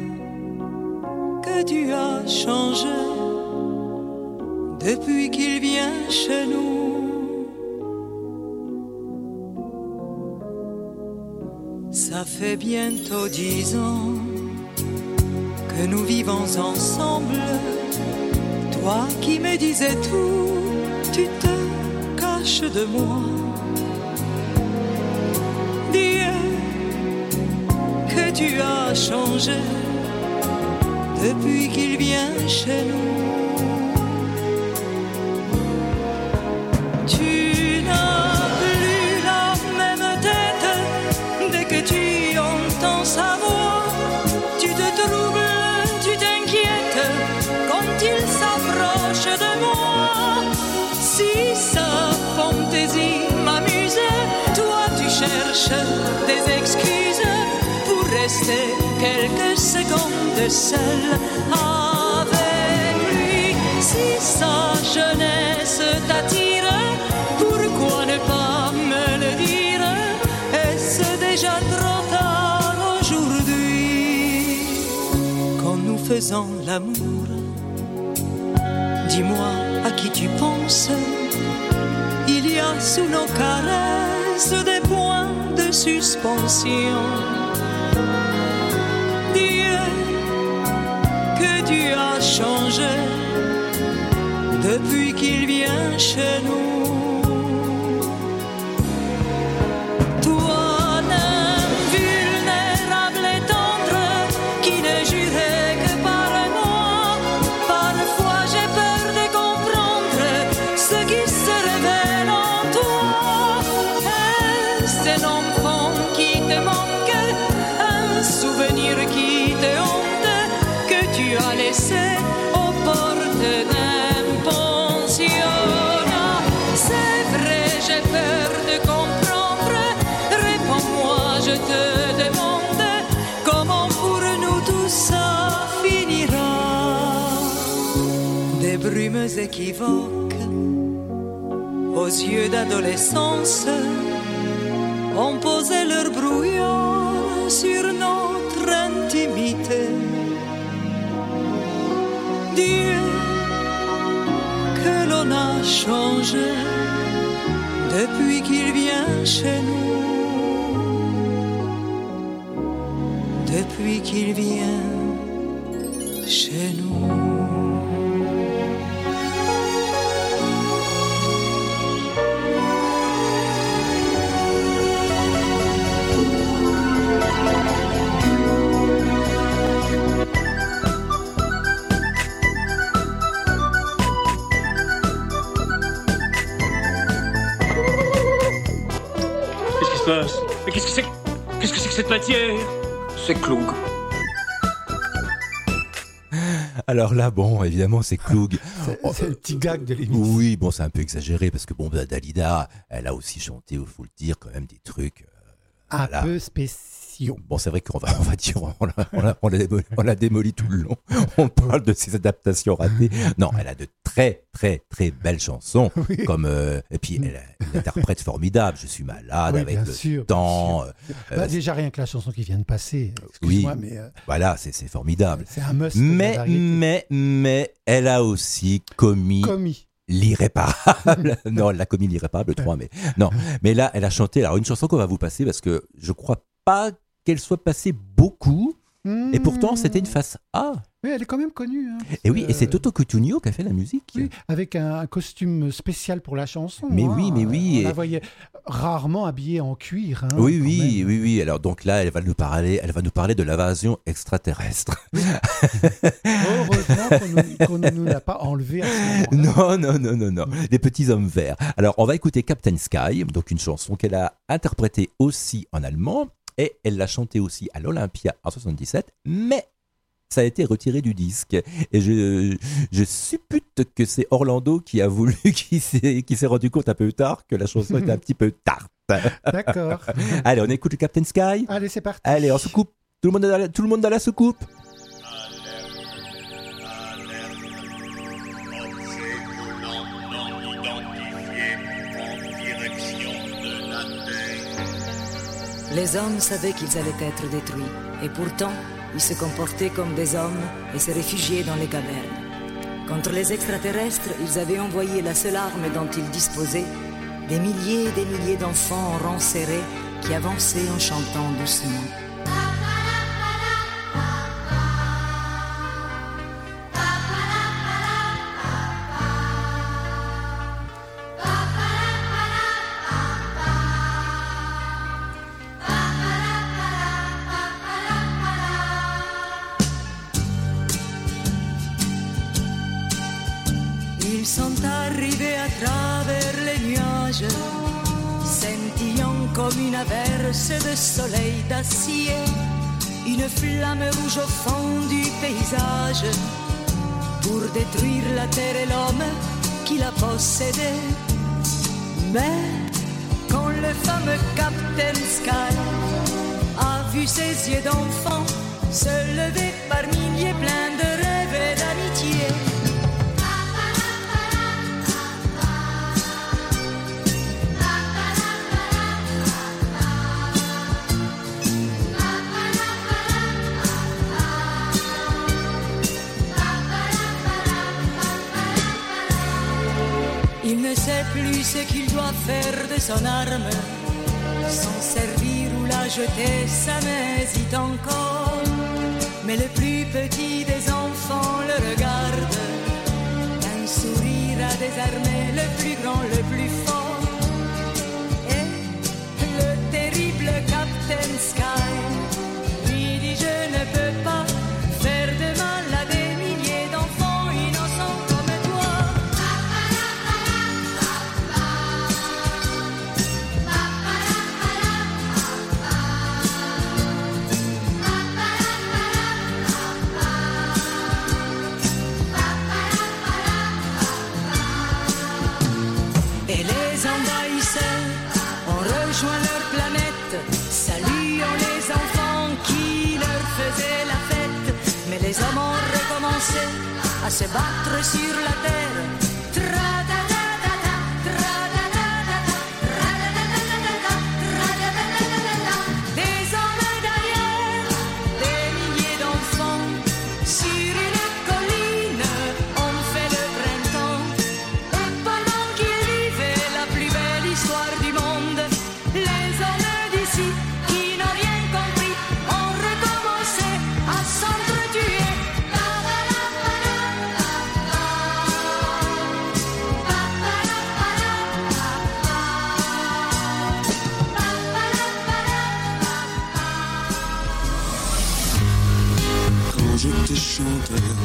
que tu as changé depuis qu'il vient chez nous. Ça fait bientôt 10 ans que nous vivons ensemble. Toi qui me disais tout, tu te caches de moi. Dieu, que tu as changé depuis qu'il vient chez nous. Tu n'as plus la même tête dès que tu entends sa voix. Tu te troubles, tu t'inquiètes quand il s'approche de moi. Si sa fantaisie m'amusait, toi tu cherches des excuses pour rester quelques secondes seul avec lui. Si sa jeunesse t'attire, pourquoi ne pas me le dire? Est-ce déjà trop tard aujourd'hui? Quand nous faisons l'amour, dis-moi à qui tu penses. Il y a sous nos caresses des points de suspension. Dieu, que tu as changé depuis qu'il vient chez nous. Toi, nain vulnérable, un enfant qui te manque, un souvenir qui te hante, que tu as laissé aux portes d'un pensionnat. C'est vrai, j'ai peur de comprendre. Réponds-moi, je te demande, comment pour nous tout ça finira? Des brumes équivoques aux yeux d'adolescence ont posé leur brouillard sur notre intimité. Dieu, que l'on a changé depuis qu'il vient chez nous, depuis qu'il vient chez nous. Mais qu'est-ce que c'est que cette matière? C'est Klug. Alors là, bon, évidemment, c'est Klug. C'est le petit gag de l'émission. Oui, bon, c'est un peu exagéré parce que bon, Dalida, elle a aussi chanté, il faut le dire, quand même des trucs un peu spéciaux. Bon, c'est vrai qu'on va dire, on l'a démoli tout le long. On parle de ses adaptations ratées. Non, elle a de très, très, très belles chansons. Oui. Comme, et puis, elle a une interprète formidable. Je suis malade, oui, avec le temps. Déjà, rien que la chanson qui vient de passer. Excuse-moi, oui, mais. Voilà, c'est formidable. C'est un must. Mais elle a aussi commis. L'irréparable. Non, elle a commis l'irréparable, 3, mais non. Mais là, elle a chanté, alors une chanson qu'on va vous passer parce que je crois pas qu'elle soit passée beaucoup. Et pourtant, c'était une face A. Oui, elle est quand même connue. Hein, et oui, et c'est Toto Cutugno qui a fait la musique. Oui, avec un costume spécial pour la chanson. Mais oui. On la voyait rarement habillée en cuir. Hein, oui. Alors donc là, elle va nous parler de l'invasion extraterrestre. Heureusement qu'on ne nous l'a pas enlevé à ce moment-là. Non. Les petits hommes verts. Alors, on va écouter Captain Sky, donc une chanson qu'elle a interprétée aussi en allemand. Et elle l'a chanté aussi à l'Olympia en 77, mais ça a été retiré du disque. Et je suppute que c'est Orlando qui a voulu, qui s'est rendu compte un peu tard que la chanson était un petit peu tarte. D'accord. Allez, on écoute le Captain Sky. Allez, c'est parti. Allez, on se coupe. Tout le monde dans la soucoupe. Les hommes savaient qu'ils allaient être détruits, et pourtant, ils se comportaient comme des hommes et se réfugiaient dans les cavernes. Contre les extraterrestres, ils avaient envoyé la seule arme dont ils disposaient, des milliers et des milliers d'enfants en rang serré qui avançaient en chantant doucement. Ils sont arrivés à travers les nuages, scintillant comme une averse de soleil d'acier, une flamme rouge au fond du paysage, pour détruire la terre et l'homme qui la possédait. Mais quand le fameux Captain Sky a vu ses yeux d'enfant se lever par milliers pleins de rêves et d'amitié, il ne sait plus ce qu'il doit faire de son arme, s'en servir ou la jeter, ça n'hésite encore. Mais le plus petit des enfants le regarde, d'un sourire à désarmer, le plus grand, le plus fort. Et le terrible Captain Sky lui dit: je ne peux pas faire de mal à des milliers d'enfants innocents comme toi. loin leur planète, saluant les enfants qui leur faisaient la fête. Mais les hommes ont recommencé à se battre sur la terre. Tra-ta-ta-ta-ta, tra-ta-ta-ta-ta, tra-ta-ta-ta-ta, tra-ta-ta-ta-ta. Des hommes d'ailleurs, des milliers d'enfants, sur une colline ont fait le printemps. Et pendant qu'ils vivaient la plus belle histoire du monde, les hommes d'ici, qui n'ont rien compris, ont recommencé à s'entretuer. Quand j'étais chanteur,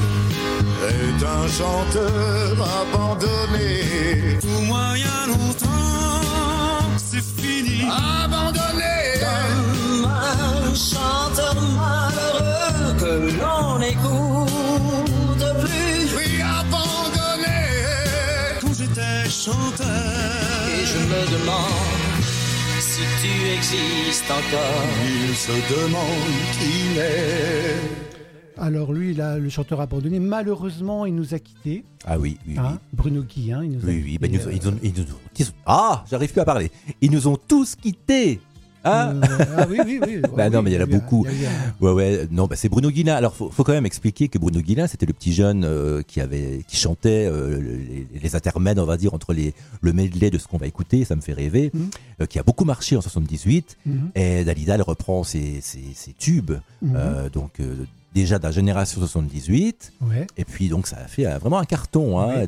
Est un chanteur abandonné. pour moi il y a longtemps, c'est fini. Abandonné. Comme un chanteur malheureux que l'on n'écoute plus. Oui, abandonné. Quand j'étais chanteur, Et je me demande si tu existes encore. Il se demande qui l'est. Alors lui, là, le chanteur abandonné, malheureusement, il nous a quittés. Ah oui, oui, Hein, Bruno Guillain, il nous a oui. Oui, quittés, ben, ils nous ont- Ah, j'arrive plus à parler. Ils nous ont tous quittés. Hein ah oui, oui, oui. Bah non, Oui, mais il y en a il y a- beaucoup. il y a eu un- Ouais, non, bah c'est Bruno Guillain. Alors, faut quand même expliquer que Bruno Guillain, c'était le petit jeune qui chantait les intermèdes, on va dire, entre le medley de ce qu'on va écouter, ça me fait rêver, qui a beaucoup marché en 78. Et Dalida, elle reprend ses tubes, déjà de la génération 78. Ouais. Et puis, donc, ça a fait vraiment un carton, hein.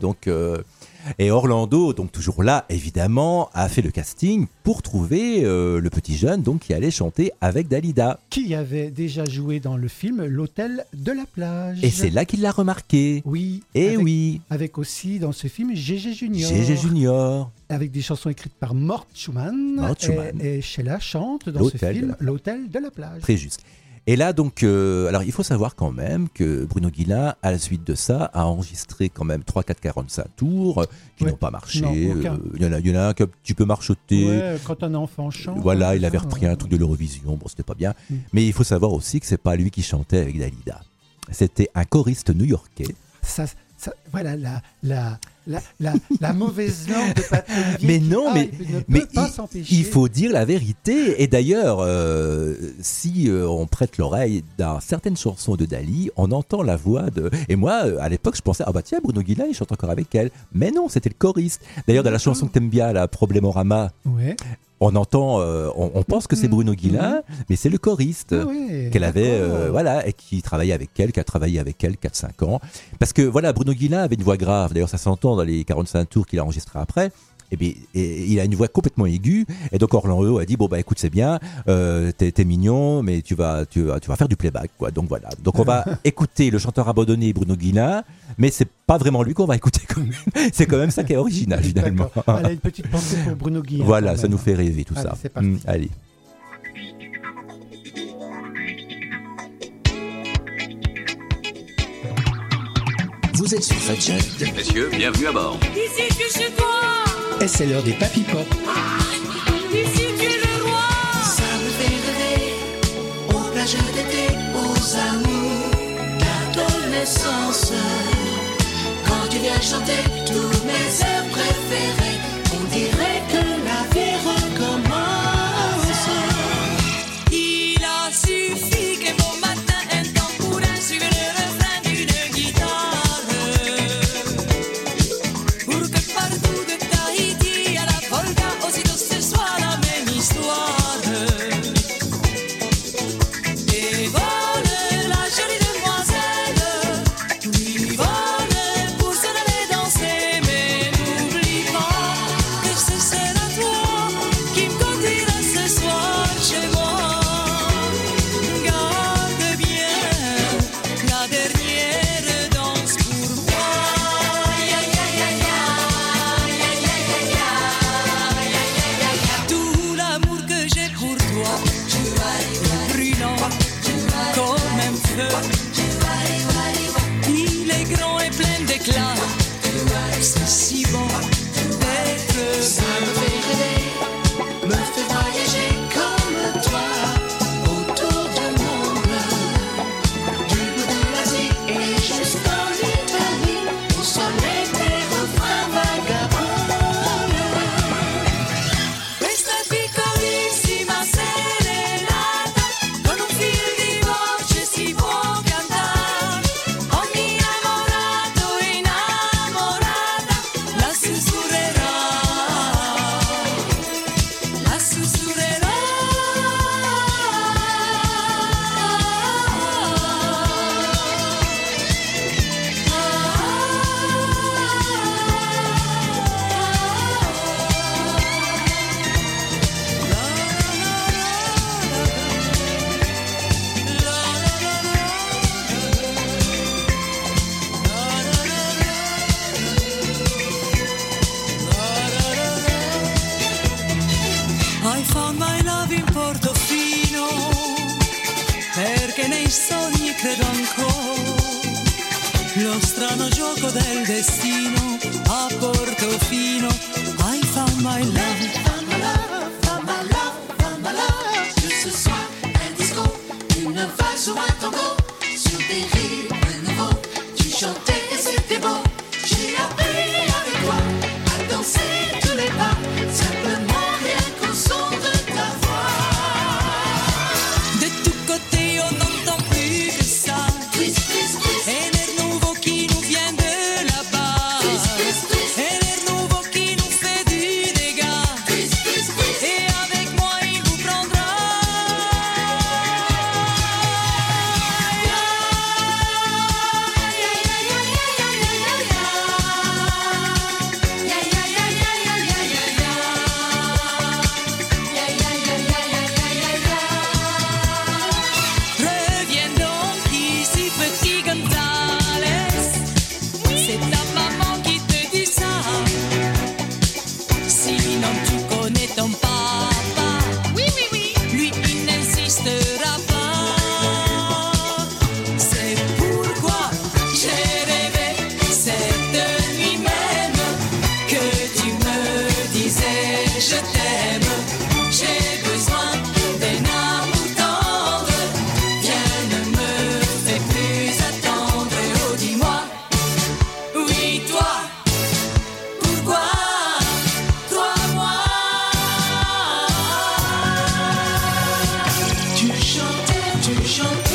Et Orlando, donc toujours là, évidemment, a fait le casting pour trouver le petit jeune donc qui allait chanter avec Dalida. Qui avait déjà joué dans le film L'Hôtel de la plage. Et c'est là qu'il l'a remarqué. Oui. Et avec, oui. Avec aussi dans ce film Gégé Junior. Gégé Junior. Avec des chansons écrites par Mort Schumann. Mort Schumann. Et Sheila chante dans ce film L'Hôtel de la plage. Très juste. Et là, donc, alors il faut savoir quand même que Bruno Guillain, à la suite de ça, a enregistré quand même 3-4 45 tours qui n'ont pas marché. Non, aucun. Il y en a un qui a un petit peu marchoté. Ouais, quand un enfant chante. Voilà, il avait repris un truc de l'Eurovision. Bon, c'était pas bien. Mais il faut savoir aussi que c'est pas lui qui chantait avec Dalida. C'était un choriste new-yorkais. Voilà la mauvaise langue de Patrick Olivier. Mais non, mais s'empêcher. il faut dire la vérité. Et d'ailleurs, si on prête l'oreille dans certaines chansons de Dali, on entend la voix de. Et moi, à l'époque, je pensais, ah bah tiens, Bruno Guillain, il chante encore avec elle. Mais non, c'était le choriste. D'ailleurs, dans la chanson que t'aimes bien, la Problemorama. Ouais. On entend, on pense que c'est Bruno Guillain, mais c'est le choriste qu'elle avait, voilà, et qui travaillait avec elle, qui a travaillé avec elle 4-5 ans. Parce que voilà, Bruno Guillain avait une voix grave. D'ailleurs, ça s'entend dans les 45 tours qu'il a enregistrés après. Et il a une voix complètement aiguë. Et donc Orlando a dit bon bah écoute c'est bien, t'es mignon, mais tu vas faire du playback quoi. Donc voilà. Donc on va écouter le chanteur abandonné Bruno Guillain, mais c'est pas vraiment lui qu'on va écouter quand même. C'est quand même ça qui est original finalement. Elle a une petite pensée pour Bruno Guillain. Voilà, ça nous fait rêver tout allez, ça. C'est parti. Allez. Vous êtes sur Fadjet. Messieurs, bienvenue à bord. Ici tu es chez toi, Et c'est l'heure des Papy Pop. ici tu es le roi. Ça me fait rêver aux plages d'été, aux amours d'adolescence. Quand tu viens chanter tous mes airs préférés, on dirait que la vie recommence. Il a suffi que mon matin un tambourin suive le refrain d'une guitare pour que partout de Tahiti à la Volga aussitôt ce soit la même histoire. Et vole la jolie demoiselle, lui vole pour s'en aller danser, mais n'oublie pas que ce sera toi qui me conduira ce soir chez moi. Garde bien la dernière danse pour moi. Tout l'amour que j'ai pour toi est brûlant comme un feu. Il est grand et plein d'éclat. C'est si bon d'être. Ça me fait rêver, me fait voyager. my love in Portofino, perché nei sogni credo ancora. Lo strano gioco del destino a Portofino. I found my love. Found my love, found my love, found my love. Juste ce soir, un disco, une valse ou un tango. Sur des rythmes nouveaux, tu chantais et c'était beau. J'ai appris avec toi à danser tous les pas, simplement rien qu'au son de ta voix. De tous côtés on n'entend plus que ça. Twist, twist, twist. Et l'air nouveau qui nous vient de là-bas. Twist, twist, twist. Et l'air nouveau qui nous fait du dégât. Twist, twist, twist. Et avec moi il vous prendra. Reviens donc ici, petit Gonzales. C'est ta maman qui te dit ça. Sinon tu connais ton papa. Oui, oui, oui. Lui, il n'insistera pas. C'est pourquoi j'ai rêvé cette nuit même que tu me disais je t'aime. J'ai besoin d'un amour tendre. Viens, ne me fais plus attendre. Oh, dis-moi, oui, toi, pourquoi, toi, moi. Tu chantais, tu chantais.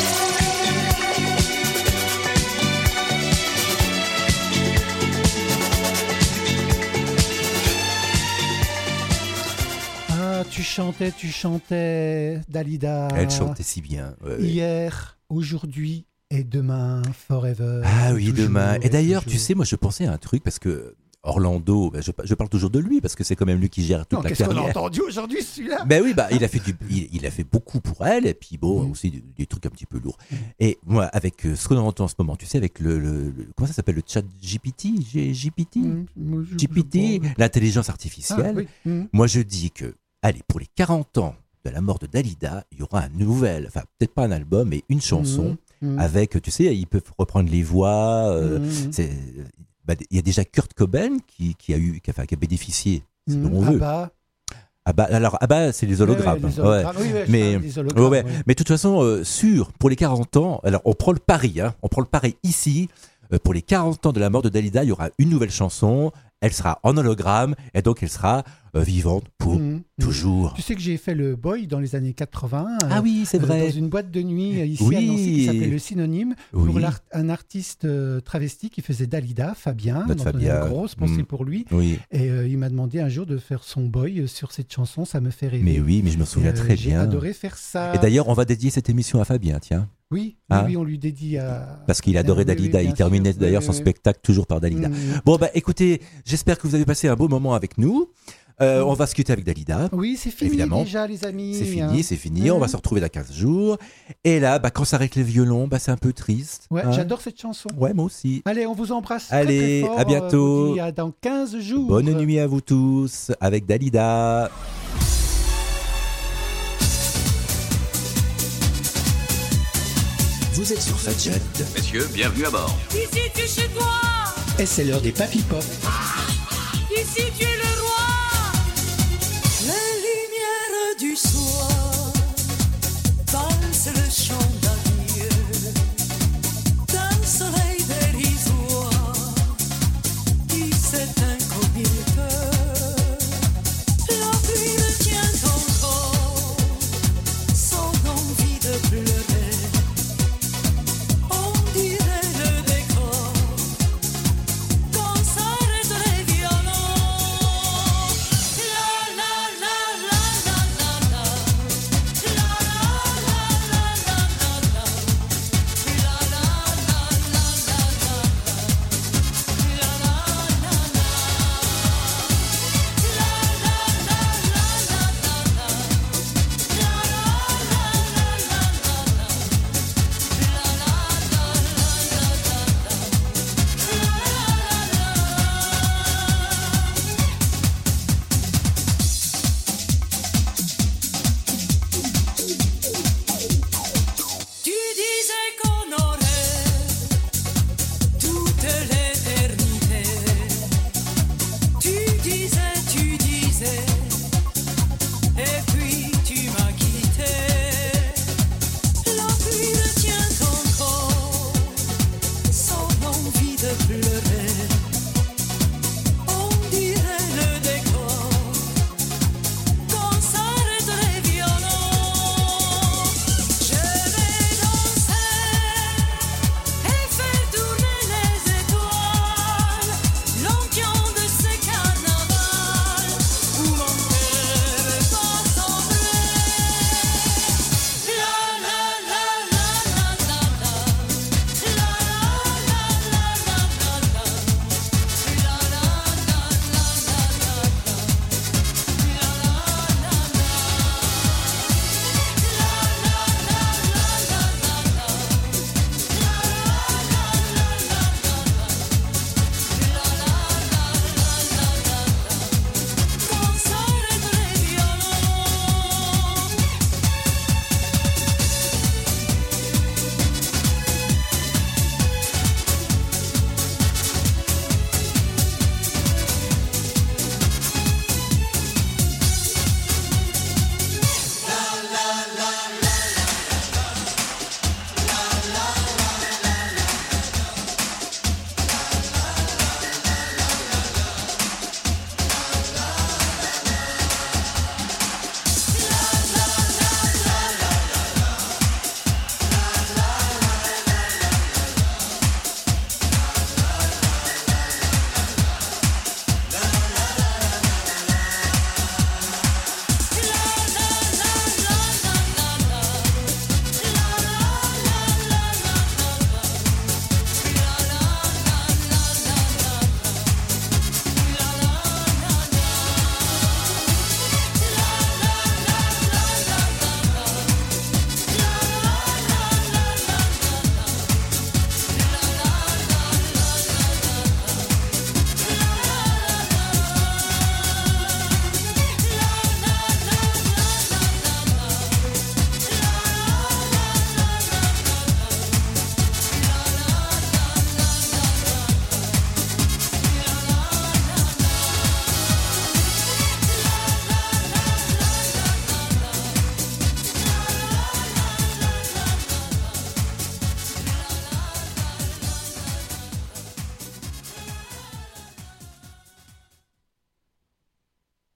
Ah, tu chantais, Dalida. Elle chantait si bien. ouais, ouais. Hier, aujourd'hui et demain, forever. Ah oui, toujours, demain. Et d'ailleurs, tu toujours. sais, moi je pensais à un truc parce que Orlando, ben, je parle toujours de lui parce que c'est quand même lui qui gère toute Non, la qu'est-ce qu'on a carrière. entendu aujourd'hui, celui-là? Ben oui, bah, il a fait beaucoup pour elle et puis bon, aussi des trucs un petit peu lourds. Et moi, avec ce qu'on entend en ce moment, tu sais, avec comment ça s'appelle, le chat GPT, GPT, l'intelligence artificielle. Ah, oui. Moi, je dis que, allez, pour les 40 ans de la mort de Dalida, il y aura un nouvel, enfin peut-être pas un album, mais une chanson avec, tu sais, ils peuvent reprendre les voix. Il y a déjà Kurt Cobain qui a bénéficié, si on veut. Abba, c'est les hologrammes. Ouais, les hologrammes. Ouais. Oui, ouais, Mais, les hologrammes, ouais. ouais. Mais de toute façon, pour les 40 ans, alors on prend le pari, ici. Pour les 40 ans de la mort de Dalida, il y aura une nouvelle chanson. Elle sera en hologramme et donc elle sera vivante pour toujours. Tu sais que j'ai fait le boy dans les années 80. Ah oui, c'est vrai. Dans une boîte de nuit ici Oui. à Nancy qui s'appelait Le Synonyme. Oui. Pour un artiste travesti qui faisait Dalida, Fabien. Notre dont on a Fabien. une grosse pensée pour lui. Oui. Et il m'a demandé un jour de faire son boy sur cette chanson. Ça me fait rêver. Mais oui, mais je me souviens très J'ai bien. adoré faire ça. Et d'ailleurs, on va dédier cette émission à Fabien, tiens. Oui, Hein oui, on lui dédie à... Parce qu'il adorait Oui, oui, Dalida, bien il terminait sûr. d'ailleurs Oui, son oui. spectacle toujours par Dalida. Bon, bah écoutez, j'espère que vous avez passé un beau moment avec nous. On va se quitter avec Dalida. Oui, c'est fini évidemment. déjà, les amis. C'est fini, on va se retrouver dans 15 jours. Et là, quand ça s'arrête les violons, c'est un peu triste. Ouais, hein. j'adore cette chanson. Ouais, moi aussi. Allez, on vous embrasse Allez, très, très fort. à bientôt. On vous dit à dans 15 jours. Bonne nuit à vous tous avec Dalida. Vous êtes sur Fadjet. Messieurs, bienvenue à bord. Ici tu es chez toi, Et c'est l'heure des Papy Pop. ici tu es le roi. Les lumières du soir dansent le chant